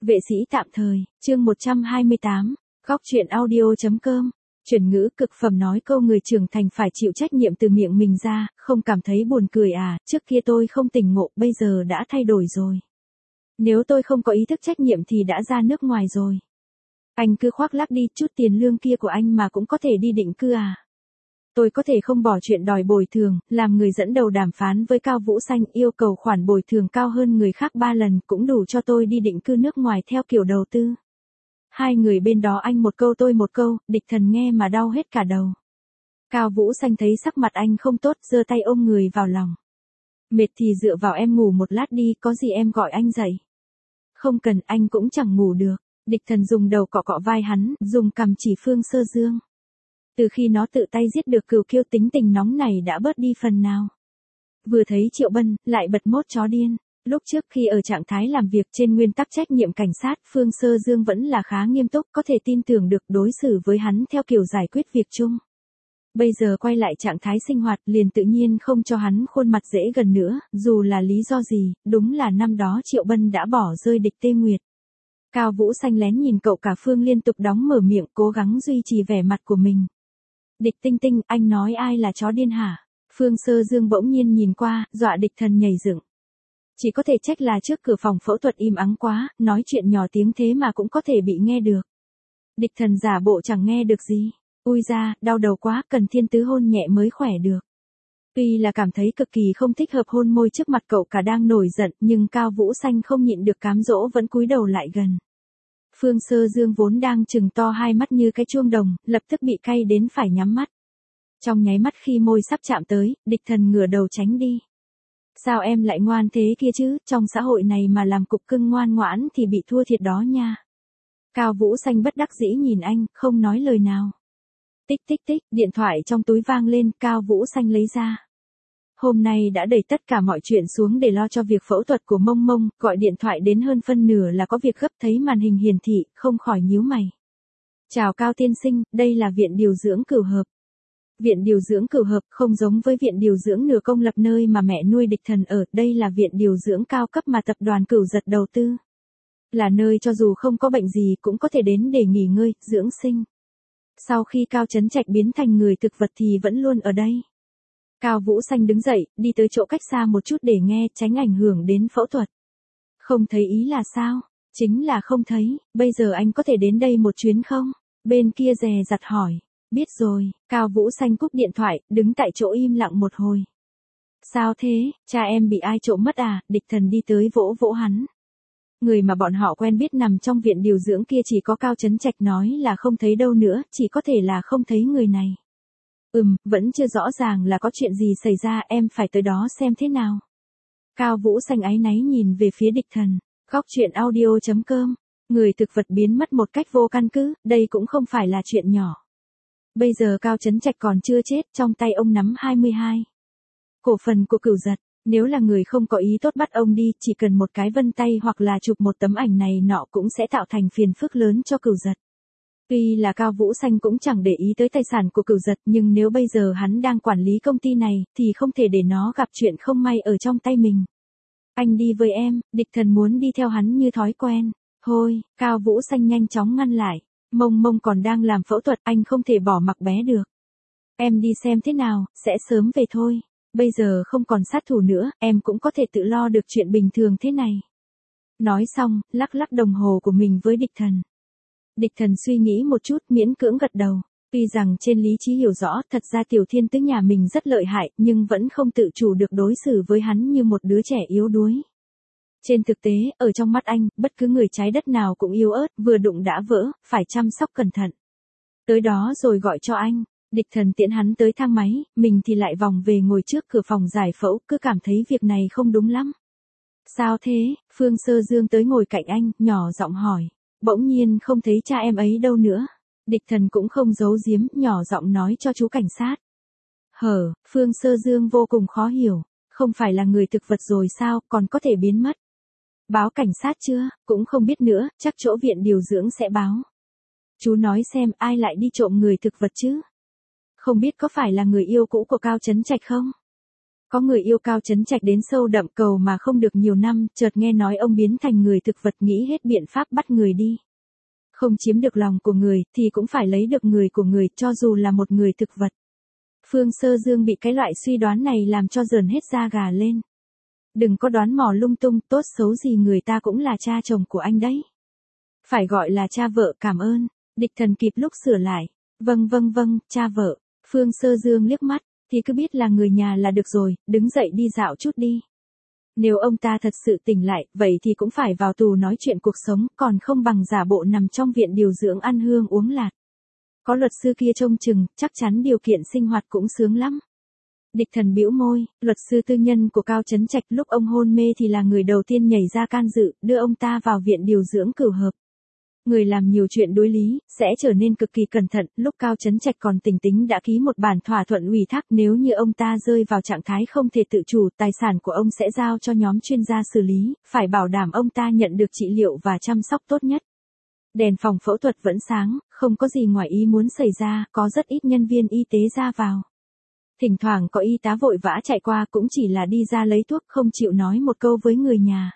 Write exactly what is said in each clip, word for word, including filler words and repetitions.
Vệ sĩ tạm thời, chương một trăm hai mươi tám, góc truyện audio.com, chuyển ngữ cực phẩm nói câu người trưởng thành phải chịu trách nhiệm từ miệng mình ra, không cảm thấy buồn cười à, trước kia tôi không tỉnh ngộ, bây giờ đã thay đổi rồi. Nếu tôi không có ý thức trách nhiệm thì đã ra nước ngoài rồi. Anh cứ khoác lác đi, chút tiền lương kia của anh mà cũng có thể đi định cư à. Tôi có thể không bỏ chuyện đòi bồi thường, làm người dẫn đầu đàm phán với Cao Vũ Xanh yêu cầu khoản bồi thường cao hơn người khác ba lần cũng đủ cho tôi đi định cư nước ngoài theo kiểu đầu tư. Hai người bên đó anh một câu tôi một câu, địch thần nghe mà đau hết cả đầu. Cao Vũ Xanh thấy sắc mặt anh không tốt, giơ tay ôm người vào lòng. Mệt thì dựa vào em ngủ một lát đi, có gì em gọi anh dậy. Không cần, anh cũng chẳng ngủ được. Địch thần dùng đầu cọ cọ vai hắn, dùng cằm chỉ Phương Sơ Dương. Từ khi nó tự tay giết được cừu kiêu, tính tình nóng này đã bớt đi phần nào. Vừa thấy Triệu Bân, lại bật mốt chó điên. Lúc trước khi ở trạng thái làm việc trên nguyên tắc trách nhiệm cảnh sát, Phương Sơ Dương vẫn là khá nghiêm túc, có thể tin tưởng được đối xử với hắn theo kiểu giải quyết việc chung. Bây giờ quay lại trạng thái sinh hoạt, liền tự nhiên không cho hắn khuôn mặt dễ gần nữa, dù là lý do gì, đúng là năm đó Triệu Bân đã bỏ rơi địch Tê Nguyệt. Cao Vũ Xanh lén nhìn cậu cả Phương liên tục đóng mở miệng, cố gắng duy trì vẻ mặt của mình. Địch Tinh Tinh, anh nói ai là chó điên hả? Phương Sơ Dương bỗng nhiên nhìn qua, dọa địch thần nhảy dựng. Chỉ có thể trách là trước cửa phòng phẫu thuật im ắng quá, nói chuyện nhỏ tiếng thế mà cũng có thể bị nghe được. Địch thần giả bộ chẳng nghe được gì. Ui da, đau đầu quá, cần thiên tứ hôn nhẹ mới khỏe được. Tuy là cảm thấy cực kỳ không thích hợp hôn môi trước mặt cậu cả đang nổi giận, nhưng Cao Vũ Xanh không nhịn được cám dỗ vẫn cúi đầu lại gần. Phương Sơ Dương vốn đang trừng to hai mắt như cái chuông đồng, lập tức bị cay đến phải nhắm mắt. Trong nháy mắt khi môi sắp chạm tới, địch thần ngửa đầu tránh đi. Sao em lại ngoan thế kia chứ, trong xã hội này mà làm cục cưng ngoan ngoãn thì bị thua thiệt đó nha. Cao Vũ Xanh bất đắc dĩ nhìn anh, không nói lời nào. Tích tích tích, điện thoại trong túi vang lên, Cao Vũ Xanh lấy ra. Hôm nay đã đẩy tất cả mọi chuyện xuống để lo cho việc phẫu thuật của Mông Mông, gọi điện thoại đến hơn phân nửa là có việc gấp, thấy màn hình hiển thị, không khỏi nhíu mày. Chào Cao tiên sinh, đây là viện điều dưỡng Cửu Hợp. Viện điều dưỡng Cửu Hợp không giống với viện điều dưỡng nửa công lập nơi mà mẹ nuôi địch thần ở, đây là viện điều dưỡng cao cấp mà tập đoàn Cửu Giật đầu tư. Là nơi cho dù không có bệnh gì cũng có thể đến để nghỉ ngơi, dưỡng sinh. Sau khi Cao Chấn Trạch biến thành người thực vật thì vẫn luôn ở đây. Cao Vũ Xanh đứng dậy, đi tới chỗ cách xa một chút để nghe, tránh ảnh hưởng đến phẫu thuật. Không thấy ý là sao? Chính là không thấy, bây giờ anh có thể đến đây một chuyến không? Bên kia dè dặt hỏi. Biết rồi, Cao Vũ Xanh cúp điện thoại, đứng tại chỗ im lặng một hồi. Sao thế, cha em bị ai trộm mất à? Địch thần đi tới vỗ vỗ hắn. Người mà bọn họ quen biết nằm trong viện điều dưỡng kia chỉ có Cao Chấn Trạch nói là không thấy đâu nữa, chỉ có thể là không thấy người này. Ừm, vẫn chưa rõ ràng là có chuyện gì xảy ra, em phải tới đó xem thế nào. Cao Vũ Xanh áy náy nhìn về phía địch thần. Góc truyện audio.com, người thực vật biến mất một cách vô căn cứ, đây cũng không phải là chuyện nhỏ. Bây giờ Cao Chấn Trạch còn chưa chết, trong tay ông nắm hai mươi hai cổ phần của Cửu Giật. Nếu là người không có ý tốt bắt ông đi, chỉ cần một cái vân tay hoặc là chụp một tấm ảnh này nọ cũng sẽ tạo thành phiền phức lớn cho Cửu Giật. Tuy là Cao Vũ Xanh cũng chẳng để ý tới tài sản của Cửu Giật, nhưng nếu bây giờ hắn đang quản lý công ty này, thì không thể để nó gặp chuyện không may ở trong tay mình. Anh đi với em, địch thần muốn đi theo hắn như thói quen. Thôi, Cao Vũ Xanh nhanh chóng ngăn lại. Mông Mông còn đang làm phẫu thuật, anh không thể bỏ mặc bé được. Em đi xem thế nào, sẽ sớm về thôi. Bây giờ không còn sát thủ nữa, em cũng có thể tự lo được chuyện bình thường thế này. Nói xong, lắc lắc đồng hồ của mình với địch thần. Địch thần suy nghĩ một chút, miễn cưỡng gật đầu. Tuy rằng trên lý trí hiểu rõ, thật ra Tiểu Thiên Tứ nhà mình rất lợi hại, nhưng vẫn không tự chủ được đối xử với hắn như một đứa trẻ yếu đuối. Trên thực tế, ở trong mắt anh, bất cứ người trái đất nào cũng yếu ớt, vừa đụng đã vỡ, phải chăm sóc cẩn thận. Tới đó rồi gọi cho anh. Địch thần tiễn hắn tới thang máy, mình thì lại vòng về ngồi trước cửa phòng giải phẫu, cứ cảm thấy việc này không đúng lắm. Sao thế? Phương Sơ Dương tới ngồi cạnh anh, nhỏ giọng hỏi. Bỗng nhiên không thấy cha em ấy đâu nữa. Địch thần cũng không giấu giếm, nhỏ giọng nói cho chú cảnh sát. Hở, Phương Sơ Dương vô cùng khó hiểu. Không phải là người thực vật rồi sao, còn có thể biến mất. Báo cảnh sát chưa? Cũng không biết nữa, chắc chỗ viện điều dưỡng sẽ báo. Chú nói xem ai lại đi trộm người thực vật chứ? Không biết có phải là người yêu cũ của Cao Chấn Trạch không? Có người yêu Cao Chấn Trạch đến sâu đậm cầu mà không được nhiều năm, chợt nghe nói ông biến thành người thực vật, nghĩ hết biện pháp bắt người đi. Không chiếm được lòng của người, thì cũng phải lấy được người của người, cho dù là một người thực vật. Phương Sơ Dương bị cái loại suy đoán này làm cho rờn hết da gà lên. Đừng có đoán mò lung tung, tốt xấu gì người ta cũng là cha chồng của anh đấy. Phải gọi là cha vợ, cảm ơn. Địch Thần kịp lúc sửa lại. Vâng vâng vâng, cha vợ. Phương Sơ Dương liếc mắt, thì cứ biết là người nhà là được rồi, đứng dậy đi dạo chút đi. Nếu ông ta thật sự tỉnh lại, vậy thì cũng phải vào tù nói chuyện cuộc sống, còn không bằng giả bộ nằm trong viện điều dưỡng ăn hương uống lạt. Có luật sư kia trông chừng, chắc chắn điều kiện sinh hoạt cũng sướng lắm. Địch Thần bĩu môi, luật sư tư nhân của Cao Chấn Trạch lúc ông hôn mê thì là người đầu tiên nhảy ra can dự, đưa ông ta vào viện điều dưỡng cửu hợp. Người làm nhiều chuyện đối lý, sẽ trở nên cực kỳ cẩn thận, lúc Cao Chấn Trạch còn tỉnh tính đã ký một bản thỏa thuận ủy thác, nếu như ông ta rơi vào trạng thái không thể tự chủ, tài sản của ông sẽ giao cho nhóm chuyên gia xử lý, phải bảo đảm ông ta nhận được trị liệu và chăm sóc tốt nhất. Đèn phòng phẫu thuật vẫn sáng, không có gì ngoài ý muốn xảy ra, có rất ít nhân viên y tế ra vào. Thỉnh thoảng có y tá vội vã chạy qua, cũng chỉ là đi ra lấy thuốc, không chịu nói một câu với người nhà.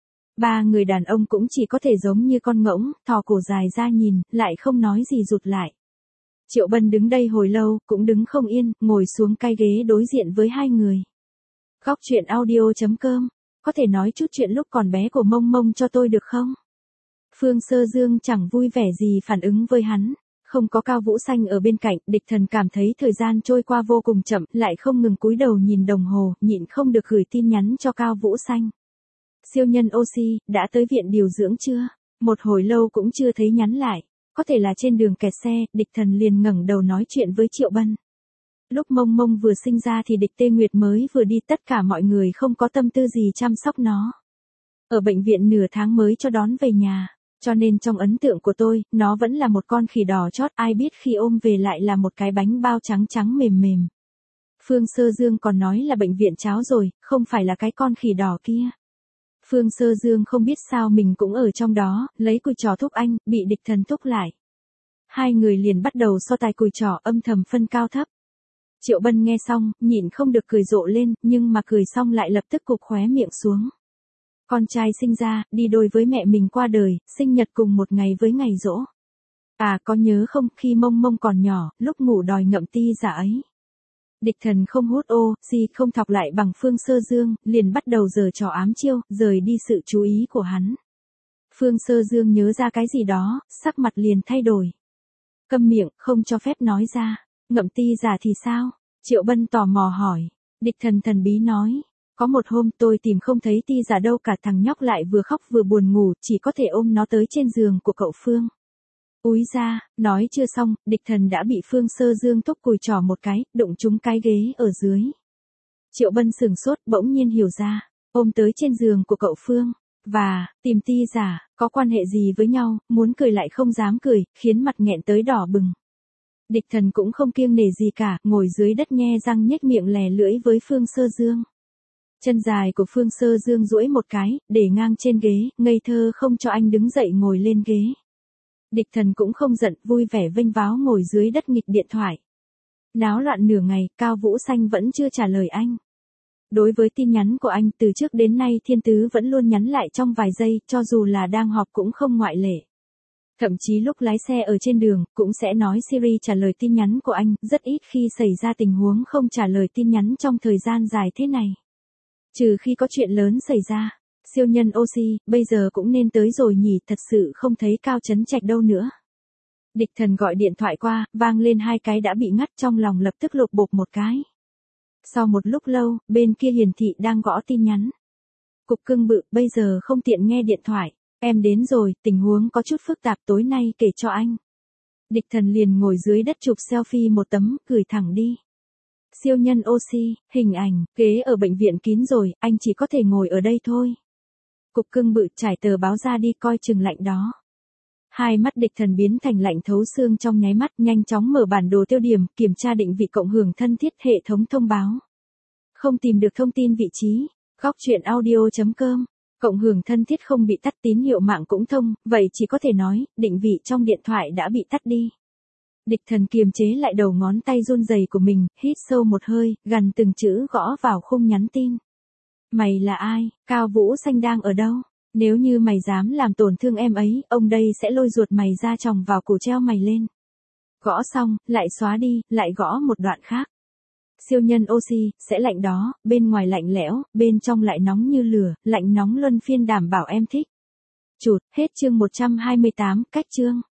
Ba người đàn ông cũng chỉ có thể giống như con ngỗng, thò cổ dài ra nhìn, lại không nói gì rụt lại. Triệu Bân đứng đây hồi lâu, cũng đứng không yên, ngồi xuống cái ghế đối diện với hai người. Góc chuyện audio chấm com, có thể nói chút chuyện lúc còn bé của Mông Mông cho tôi được không? Phương Sơ Dương chẳng vui vẻ gì phản ứng với hắn. Không có Cao Vũ Xanh ở bên cạnh, Địch Thần cảm thấy thời gian trôi qua vô cùng chậm, lại không ngừng cúi đầu nhìn đồng hồ, nhịn không được gửi tin nhắn cho Cao Vũ Xanh. Siêu nhân oxy, đã tới viện điều dưỡng chưa? Một hồi lâu cũng chưa thấy nhắn lại. Có thể là trên đường kẹt xe, Địch Thần liền ngẩng đầu nói chuyện với Triệu Bân. Lúc Mông Mông vừa sinh ra thì Địch Tê Nguyệt mới vừa đi, tất cả mọi người không có tâm tư gì chăm sóc nó. Ở bệnh viện nửa tháng mới cho đón về nhà. Cho nên trong ấn tượng của tôi, nó vẫn là một con khỉ đỏ chót, ai biết khi ôm về lại là một cái bánh bao trắng trắng mềm mềm. Phương Sơ Dương còn nói là bệnh viện cháo rồi, không phải là cái con khỉ đỏ kia. Phương Sơ Dương không biết sao mình cũng ở trong đó, lấy cùi trò thúc anh, bị Địch Thần thúc lại. Hai người liền bắt đầu so tài cùi trò, âm thầm phân cao thấp. Triệu Bân nghe xong, nhịn không được cười rộ lên, nhưng mà cười xong lại lập tức cụp khóe miệng xuống. Con trai sinh ra, đi đôi với mẹ mình qua đời, sinh nhật cùng một ngày với ngày giỗ. À, có nhớ không, khi Mông Mông còn nhỏ, lúc ngủ đòi ngậm ti giả ấy. Địch Thần không hút ô, gì không thọc lại bằng Phương Sơ Dương, liền bắt đầu giở trò ám chiêu, rời đi sự chú ý của hắn. Phương Sơ Dương nhớ ra cái gì đó, sắc mặt liền thay đổi. Câm miệng, không cho phép nói ra. Ngậm ti giả thì sao? Triệu Bân tò mò hỏi. Địch Thần thần bí nói. Có một hôm tôi tìm không thấy ti giả đâu cả, thằng nhóc lại vừa khóc vừa buồn ngủ, chỉ có thể ôm nó tới trên giường của cậu Phương. Úi ra, nói chưa xong, Địch Thần đã bị Phương Sơ Dương thúc cùi trò một cái, đụng trúng cái ghế ở dưới. Triệu Bân sừng sốt, bỗng nhiên hiểu ra, ôm tới trên giường của cậu Phương, và, tìm ti giả, có quan hệ gì với nhau, muốn cười lại không dám cười, khiến mặt nghẹn tới đỏ bừng. Địch Thần cũng không kiêng nể gì cả, ngồi dưới đất nhe răng nhếch miệng lè lưỡi với Phương Sơ Dương. Chân dài của Phương Sơ Dương duỗi một cái, để ngang trên ghế, ngây thơ không cho anh đứng dậy ngồi lên ghế. Địch Thần cũng không giận, vui vẻ vênh váo ngồi dưới đất nghịch điện thoại. Náo loạn nửa ngày, Cao Vũ Xanh vẫn chưa trả lời anh. Đối với tin nhắn của anh, từ trước đến nay Thiên Tứ vẫn luôn nhắn lại trong vài giây, cho dù là đang họp cũng không ngoại lệ. Thậm chí lúc lái xe ở trên đường, cũng sẽ nói Siri trả lời tin nhắn của anh, rất ít khi xảy ra tình huống không trả lời tin nhắn trong thời gian dài thế này. Trừ khi có chuyện lớn xảy ra. Siêu nhân oxy, bây giờ cũng nên tới rồi nhỉ, thật sự không thấy Cao Chấn Trạch đâu nữa. Địch Thần gọi điện thoại qua, vang lên hai cái đã bị ngắt, trong lòng lập tức lột bột một cái. Sau một lúc lâu, bên kia hiển thị đang gõ tin nhắn. Cục cưng bự, bây giờ không tiện nghe điện thoại. Em đến rồi, tình huống có chút phức tạp, tối nay kể cho anh. Địch Thần liền ngồi dưới đất chụp selfie một tấm, gửi thẳng đi. Siêu nhân oxy, hình ảnh, ghế ở bệnh viện kín rồi, anh chỉ có thể ngồi ở đây thôi. Cục cưng bự, trải tờ báo ra đi, coi chừng lạnh đó. Hai mắt Địch Thần biến thành lạnh thấu xương trong nháy mắt, nhanh chóng mở bản đồ tiêu điểm, kiểm tra định vị cộng hưởng thân thiết, hệ thống thông báo. Không tìm được thông tin vị trí. Góc chuyện audio chấm com. Cộng hưởng thân thiết không bị tắt, tín hiệu mạng cũng thông, vậy chỉ có thể nói, định vị trong điện thoại đã bị tắt đi. Địch Thần kiềm chế lại đầu ngón tay run rẩy của mình, hít sâu một hơi, gằn từng chữ gõ vào khung nhắn tin. Mày là ai? Cao Vũ Xanh đang ở đâu? Nếu như mày dám làm tổn thương em ấy, ông đây sẽ lôi ruột mày ra tròng vào cổ treo mày lên. Gõ xong, lại xóa đi, lại gõ một đoạn khác. Siêu nhân oxy, sẽ lạnh đó, bên ngoài lạnh lẽo, bên trong lại nóng như lửa, lạnh nóng luân phiên đảm bảo em thích. Chụt, hết chương một trăm hai mươi tám, cách chương.